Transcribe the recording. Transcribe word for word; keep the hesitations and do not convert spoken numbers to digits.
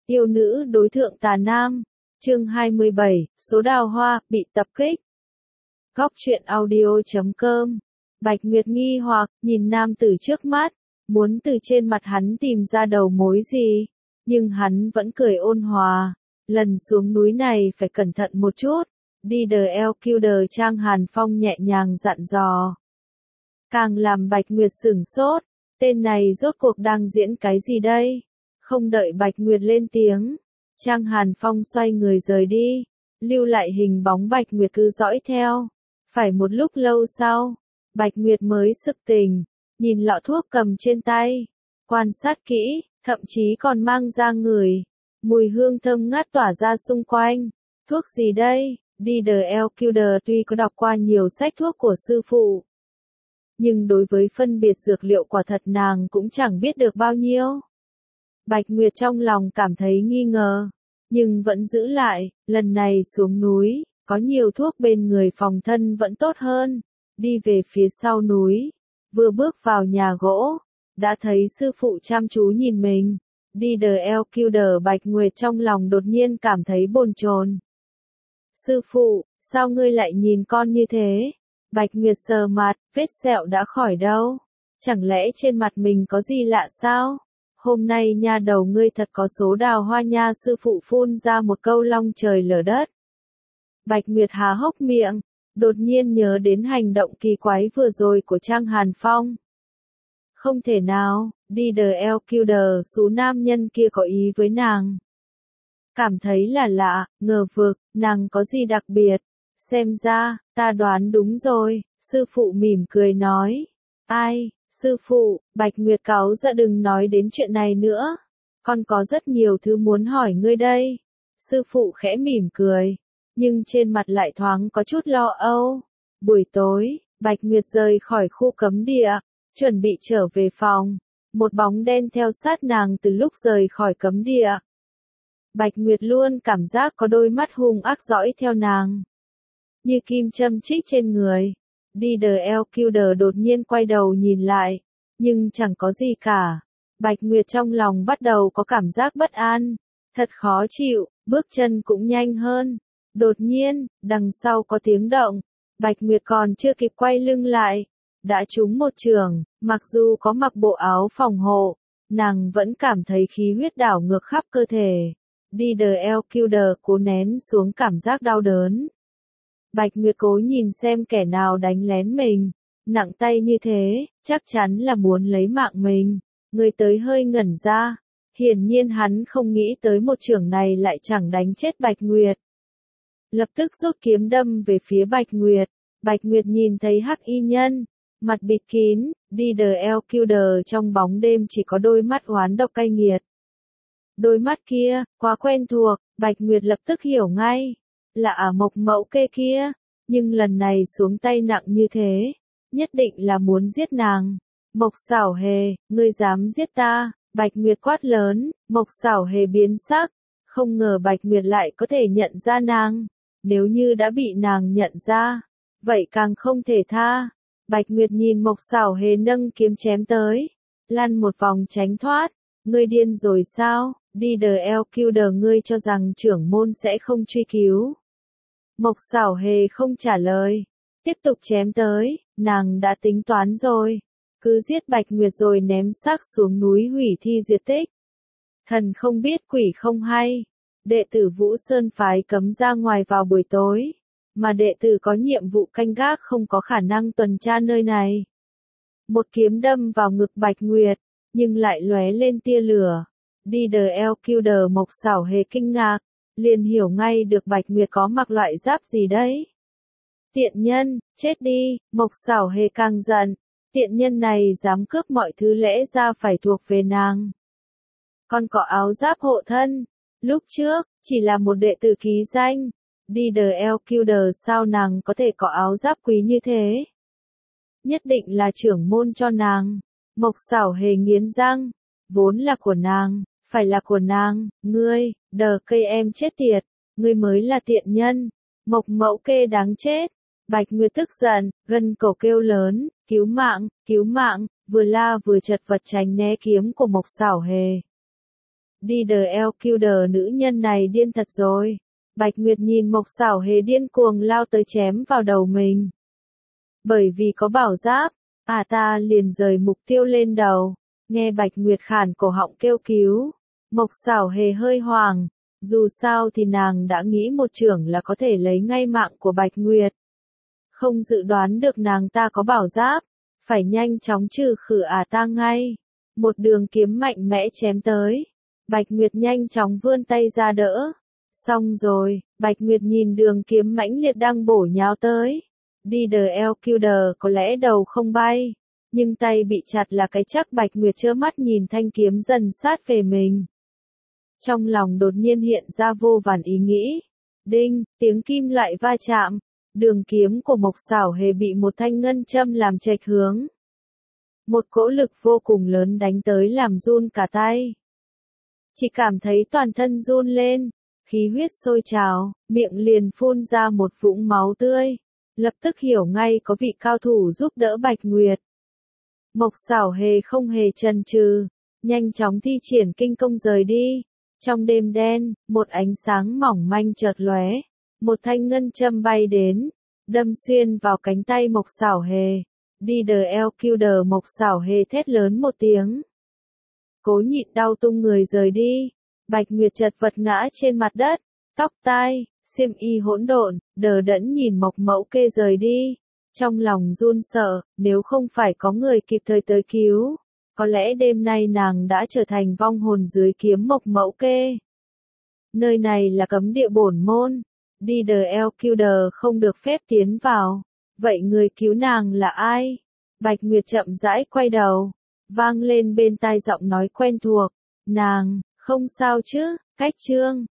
Yêu nữ đối thượng tà nam. Chương hai mươi bảy, số đào hoa, bị tập kích. Góc truyện audio chấm com. Bạch Nguyệt nghi hoặc, nhìn nam tử trước mắt, muốn từ trên mặt hắn tìm ra đầu mối gì, nhưng hắn vẫn cười ôn hòa. Lần xuống núi này phải cẩn thận một chút. Đi đờ eo kiu đờ Trang Hàn Phong nhẹ nhàng dặn dò. Càng làm Bạch Nguyệt sửng sốt, tên này rốt cuộc đang diễn cái gì đây? Không đợi Bạch Nguyệt lên tiếng, Trang Hàn Phong xoay người rời đi, lưu lại hình bóng Bạch Nguyệt cứ dõi theo. Phải một lúc lâu sau, Bạch Nguyệt mới sực tỉnh, nhìn lọ thuốc cầm trên tay, quan sát kỹ, thậm chí còn mang ra người. Mùi hương thơm ngát tỏa ra xung quanh. Thuốc gì đây? Đi đờ eo kiu đờ tuy có đọc qua nhiều sách thuốc của sư phụ, nhưng đối với phân biệt dược liệu quả thật nàng cũng chẳng biết được bao nhiêu. Bạch Nguyệt trong lòng cảm thấy nghi ngờ, nhưng vẫn giữ lại, lần này xuống núi, có nhiều thuốc bên người phòng thân vẫn tốt hơn. Đi về phía sau núi, vừa bước vào nhà gỗ, đã thấy sư phụ chăm chú nhìn mình. Đi đờ eo kiu đờ Bạch Nguyệt trong lòng đột nhiên cảm thấy bồn chồn. Sư phụ, sao ngươi lại nhìn con như thế? Bạch Nguyệt sờ mặt, vết sẹo đã khỏi đâu? Chẳng lẽ trên mặt mình có gì lạ sao? Hôm nay nha đầu ngươi thật có số đào hoa nha, sư phụ phun ra một câu long trời lở đất. Bạch Nguyệt há hốc miệng, đột nhiên nhớ đến hành động kỳ quái vừa rồi của Trang Hàn Phong. Không thể nào, đi đờ eo kiu đờ số nam nhân kia có ý với nàng. Cảm thấy là lạ, ngờ vực, nàng có gì đặc biệt. Xem ra, ta đoán đúng rồi, sư phụ mỉm cười nói. Ai, sư phụ, Bạch Nguyệt cáu giận, đừng nói đến chuyện này nữa. Con có rất nhiều thứ muốn hỏi ngươi đây. Sư phụ khẽ mỉm cười, nhưng trên mặt lại thoáng có chút lo âu. Buổi tối, Bạch Nguyệt rời khỏi khu cấm địa, chuẩn bị trở về phòng. Một bóng đen theo sát nàng từ lúc rời khỏi cấm địa. Bạch Nguyệt luôn cảm giác có đôi mắt hung ác dõi theo nàng, như kim châm chích trên người. Đi đờ eo kiu đờ đột nhiên quay đầu nhìn lại, nhưng chẳng có gì cả. Bạch Nguyệt trong lòng bắt đầu có cảm giác bất an, thật khó chịu, bước chân cũng nhanh hơn. Đột nhiên, đằng sau có tiếng động, Bạch Nguyệt còn chưa kịp quay lưng lại, đã trúng một chưởng. Mặc dù có mặc bộ áo phòng hộ, nàng vẫn cảm thấy khí huyết đảo ngược khắp cơ thể. Đi đờ eo kiu đờ cố nén xuống cảm giác đau đớn. Bạch Nguyệt cố nhìn xem kẻ nào đánh lén mình, nặng tay như thế, chắc chắn là muốn lấy mạng mình. Người tới hơi ngẩn ra, hiển nhiên hắn không nghĩ tới một chưởng này lại chẳng đánh chết Bạch Nguyệt. Lập tức rút kiếm đâm về phía Bạch Nguyệt. Bạch Nguyệt nhìn thấy hắc y nhân, mặt bịt kín, đi đờ eo kiu đờ trong bóng đêm chỉ có đôi mắt oán độc cay nghiệt. Đôi mắt kia, quá quen thuộc, Bạch Nguyệt lập tức hiểu ngay, là ả Mộc Mẫu Kê kia, nhưng lần này xuống tay nặng như thế, nhất định là muốn giết nàng. Mộc Xảo Hề, ngươi dám giết ta? Bạch Nguyệt quát lớn. Mộc Xảo Hề biến sắc, không ngờ Bạch Nguyệt lại có thể nhận ra nàng, nếu như đã bị nàng nhận ra, vậy càng không thể tha. Bạch Nguyệt nhìn Mộc Xảo Hề nâng kiếm chém tới, lăn một vòng tránh thoát. Ngươi điên rồi sao? Đi đờ eo kiu đờ, ngươi cho rằng trưởng môn sẽ không truy cứu? Mộc Xảo Hề không trả lời, tiếp tục chém tới. Nàng đã tính toán rồi, cứ giết Bạch Nguyệt rồi ném xác xuống núi hủy thi diệt tích. Thần không biết quỷ không hay, đệ tử Vũ Sơn phái cấm ra ngoài vào buổi tối, mà đệ tử có nhiệm vụ canh gác không có khả năng tuần tra nơi này. Một kiếm đâm vào ngực Bạch Nguyệt, nhưng lại lóe lên tia lửa. Đi đờ eo kiu đờ Mộc Xảo Hề kinh ngạc, liền hiểu ngay được Bạch Nguyệt có mặc loại giáp gì đấy. Tiện nhân, chết đi. Mộc Xảo Hề càng giận, tiện nhân này dám cướp mọi thứ lẽ ra phải thuộc về nàng. Còn có áo giáp hộ thân, lúc trước, chỉ là một đệ tử ký danh. Đi đờ eo kiu đờ, sao nàng có thể có áo giáp quý như thế? Nhất định là trưởng môn cho nàng. Mộc Xảo Hề nghiến răng, vốn là của nàng, phải là của nàng. Ngươi, đờ cây em chết tiệt, ngươi mới là tiện nhân. Mộc Mẫu Kê đáng chết. Bạch Nguyệt tức giận, gân cổ kêu lớn, cứu mạng, cứu mạng, vừa la vừa chật vật tránh né kiếm của Mộc Xảo Hề. đi đờ eo kiu đờ nữ nhân này điên thật rồi. Bạch Nguyệt nhìn Mộc Xảo Hề điên cuồng lao tới chém vào đầu mình. Bởi vì có bảo giáp, à ta liền rời mục tiêu lên đầu. Nghe Bạch Nguyệt khản cổ họng kêu cứu. Mộc Xảo Hề hơi hoảng. Dù sao thì nàng đã nghĩ một chưởng là có thể lấy ngay mạng của Bạch Nguyệt. Không dự đoán được nàng ta có bảo giáp. Phải nhanh chóng trừ khử à ta ngay. Một đường kiếm mạnh mẽ chém tới. Bạch Nguyệt nhanh chóng vươn tay ra đỡ. Xong rồi, Bạch Nguyệt nhìn đường kiếm mãnh liệt đang bổ nhào tới. Đi đờ eo kiu đờ có lẽ đầu không bay. Nhưng tay bị chặt là cái chắc. Bạch Nguyệt trơ mắt nhìn thanh kiếm dần sát về mình. Trong lòng đột nhiên hiện ra vô vàn ý nghĩ. Đinh, tiếng kim loại va chạm. Đường kiếm của Mộc Xảo Hề bị một thanh ngân châm làm chệch hướng. Một cỗ lực vô cùng lớn đánh tới làm run cả tay. Chỉ cảm thấy toàn thân run lên, khí huyết sôi trào, miệng liền phun ra một vũng máu tươi. Lập tức hiểu ngay có vị cao thủ giúp đỡ Bạch Nguyệt. Mộc Xảo Hề không hề chần chừ, nhanh chóng thi triển kinh công rời đi. Trong đêm đen, một ánh sáng mỏng manh chợt lóe, một thanh ngân châm bay đến, đâm xuyên vào cánh tay Mộc Xảo Hề. Đi đờ eo kiu đờ Mộc Xảo Hề thét lớn một tiếng. Cố nhịn đau tung người rời đi. Bạch Nguyệt chật vật ngã trên mặt đất, tóc tai, xiêm y hỗn độn, đờ đẫn nhìn Mộc Mẫu Kê rời đi. Trong lòng run sợ, nếu không phải có người kịp thời tới cứu, có lẽ đêm nay nàng đã trở thành vong hồn dưới kiếm Mộc Mẫu Kê. Nơi này là cấm địa bổn môn, đi đờ eo kiu đờ không được phép tiến vào. Vậy người cứu nàng là ai? Bạch Nguyệt chậm rãi quay đầu, vang lên bên tai giọng nói quen thuộc. Nàng, không sao chứ, cách chương.